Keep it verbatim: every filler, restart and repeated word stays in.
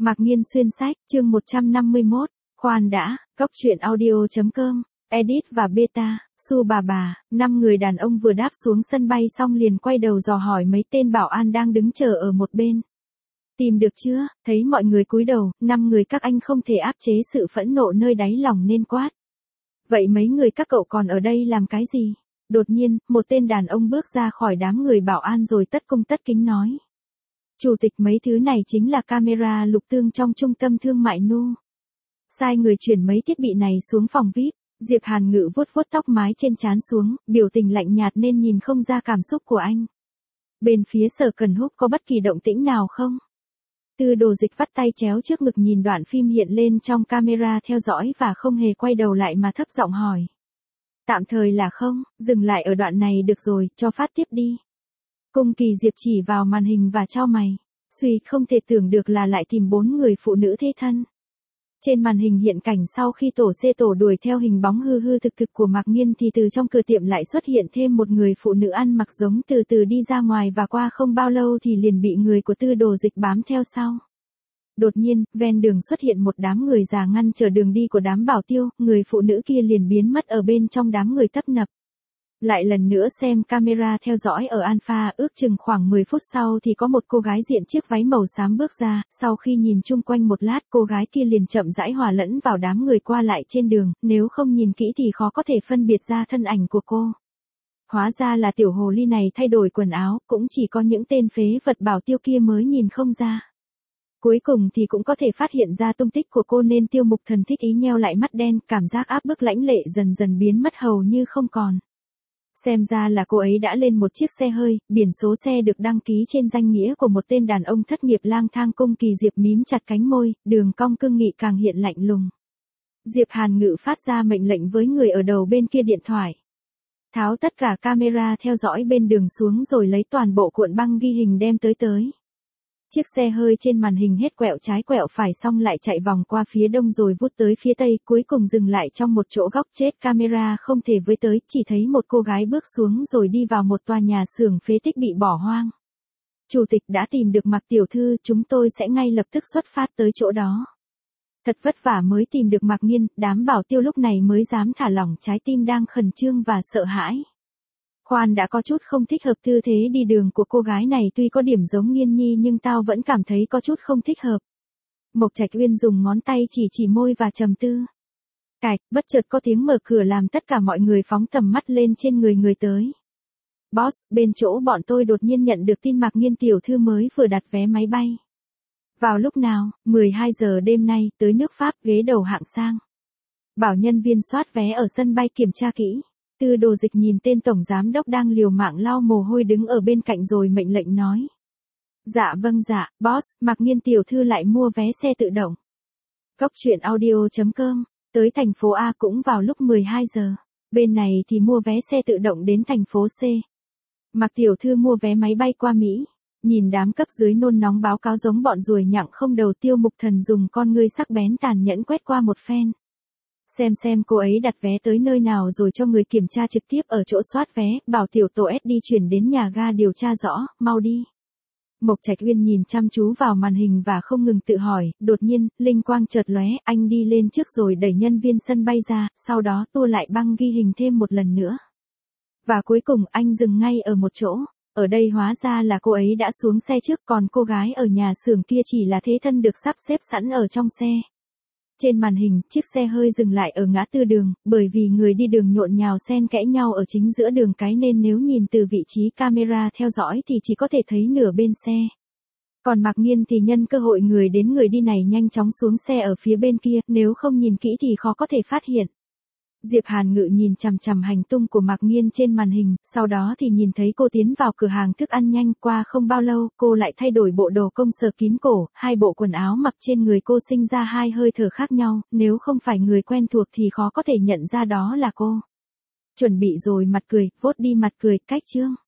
Mạc Nghiên xuyên sách, chương một trăm năm mươi mốt, khoan đã, cốc truyện audio chấm com, edit và beta, Su bà bà, năm người đàn ông vừa đáp xuống sân bay xong liền quay đầu dò hỏi mấy tên bảo an đang đứng chờ ở một bên. Tìm được chưa? Thấy mọi người cúi đầu, năm người các anh không thể áp chế sự phẫn nộ nơi đáy lòng nên quát. Vậy mấy người các cậu còn ở đây làm cái gì? Đột nhiên, một tên đàn ông bước ra khỏi đám người bảo an rồi tất cung tất kính nói. Chủ tịch, mấy thứ này chính là camera lục tương trong trung tâm thương mại Nu. Sai người chuyển mấy thiết bị này xuống phòng vi ai pi. Diệp Hàn Ngự vuốt vuốt tóc mái trên trán xuống, biểu tình lạnh nhạt nên nhìn không ra cảm xúc của anh. Bên phía Sở Cần Húc có bất kỳ động tĩnh nào không? Tư Đồ Dịch vắt tay chéo trước ngực nhìn đoạn phim hiện lên trong camera theo dõi và không hề quay đầu lại mà thấp giọng hỏi. Tạm thời là không, dừng lại ở đoạn này được rồi, cho phát tiếp đi. Cung Kỳ Diệp chỉ vào màn hình và chau mày. Suy, không thể tưởng được là lại tìm bốn người phụ nữ thế thân. Trên màn hình hiện cảnh sau khi tổ xe tổ đuổi theo hình bóng hư hư thực thực của Mạc Nghiên thì từ trong cửa tiệm lại xuất hiện thêm một người phụ nữ ăn mặc giống từ từ đi ra ngoài và qua không bao lâu thì liền bị người của Tư Đồ Dịch bám theo sau. Đột nhiên, ven đường xuất hiện một đám người già ngăn trở đường đi của đám bảo tiêu, người phụ nữ kia liền biến mất ở bên trong đám người tấp nập. Lại lần nữa xem camera theo dõi ở Alpha, ước chừng khoảng mười phút sau thì có một cô gái diện chiếc váy màu xám bước ra, sau khi nhìn chung quanh một lát cô gái kia liền chậm rãi hòa lẫn vào đám người qua lại trên đường, nếu không nhìn kỹ thì khó có thể phân biệt ra thân ảnh của cô. Hóa ra là tiểu hồ ly này thay đổi quần áo, cũng chỉ có những tên phế vật bảo tiêu kia mới nhìn không ra. Cuối cùng thì cũng có thể phát hiện ra tung tích của cô nên Tiêu Mục Thần thích ý nheo lại mắt đen, cảm giác áp bức lãnh lệ dần dần biến mất hầu như không còn. Xem ra là cô ấy đã lên một chiếc xe hơi, biển số xe được đăng ký trên danh nghĩa của một tên đàn ông thất nghiệp lang thang. Cung Kỳ Diệp mím chặt cánh môi, đường cong cương nghị càng hiện lạnh lùng. Diệp Hàn Ngự phát ra mệnh lệnh với người ở đầu bên kia điện thoại. Tháo tất cả camera theo dõi bên đường xuống rồi lấy toàn bộ cuộn băng ghi hình đem tới tới. Chiếc xe hơi trên màn hình hết quẹo trái quẹo phải xong lại chạy vòng qua phía đông rồi vút tới phía tây, cuối cùng dừng lại trong một chỗ góc chết camera không thể với tới, chỉ thấy một cô gái bước xuống rồi đi vào một tòa nhà xưởng phế tích bị bỏ hoang. Chủ tịch đã tìm được Mạc tiểu thư, chúng tôi sẽ ngay lập tức xuất phát tới chỗ đó. Thật vất vả mới tìm được Mạc Nghiên, đám bảo tiêu lúc này mới dám thả lỏng trái tim đang khẩn trương và sợ hãi. Khoan đã, có chút không thích hợp tư thế đi đường của cô gái này, tuy có điểm giống Nghiên Nhi nhưng tao vẫn cảm thấy có chút không thích hợp. Mộc Trạch Uyên dùng ngón tay chỉ chỉ môi và trầm tư. Cạch, bất chợt có tiếng mở cửa làm tất cả mọi người phóng tầm mắt lên trên người người tới. Boss, bên chỗ bọn tôi đột nhiên nhận được tin Mạc Nghiên tiểu thư mới vừa đặt vé máy bay. Vào lúc nào? mười hai giờ đêm nay, tới nước Pháp, ghế đầu hạng sang. Bảo nhân viên soát vé ở sân bay kiểm tra kỹ. Tư Đồ Dịch nhìn tên tổng giám đốc đang liều mạng lau mồ hôi đứng ở bên cạnh rồi mệnh lệnh nói. Dạ vâng dạ, boss, Mạc Nghiên tiểu thư lại mua vé xe tự động. Cốc truyện audio chấm com, tới thành phố A cũng vào lúc mười hai giờ. Bên này thì mua vé xe tự động đến thành phố C. Mạc tiểu thư mua vé máy bay qua Mỹ. Nhìn đám cấp dưới nôn nóng báo cáo giống bọn ruồi nhặng không đầu, Tiêu Mục Thần dùng con ngươi sắc bén tàn nhẫn quét qua một phen. Xem xem cô ấy đặt vé tới nơi nào rồi cho người kiểm tra trực tiếp ở chỗ soát vé, bảo tiểu tổ ét đi chuyển đến nhà ga điều tra rõ, mau đi. Mộc Trạch Uyên nhìn chăm chú vào màn hình và không ngừng tự hỏi, đột nhiên, linh quang chợt lóe, anh đi lên trước rồi đẩy nhân viên sân bay ra, sau đó tua lại băng ghi hình thêm một lần nữa. Và cuối cùng anh dừng ngay ở một chỗ, ở đây hóa ra là cô ấy đã xuống xe trước, còn cô gái ở nhà xưởng kia chỉ là thế thân được sắp xếp sẵn ở trong xe. Trên màn hình, chiếc xe hơi dừng lại ở ngã tư đường, bởi vì người đi đường nhộn nhào xen kẽ nhau ở chính giữa đường cái nên nếu nhìn từ vị trí camera theo dõi thì chỉ có thể thấy nửa bên xe. Còn Mạc Nghiên thì nhân cơ hội người đến người đi này nhanh chóng xuống xe ở phía bên kia, nếu không nhìn kỹ thì khó có thể phát hiện. Diệp Hàn Ngự nhìn chằm chằm hành tung của Mạc Nghiên trên màn hình, sau đó thì nhìn thấy cô tiến vào cửa hàng thức ăn nhanh, qua không bao lâu, cô lại thay đổi bộ đồ công sở kín cổ, hai bộ quần áo mặc trên người cô sinh ra hai hơi thở khác nhau, nếu không phải người quen thuộc thì khó có thể nhận ra đó là cô. Chuẩn bị rồi, mặt cười, vốt đi mặt cười, cách chương.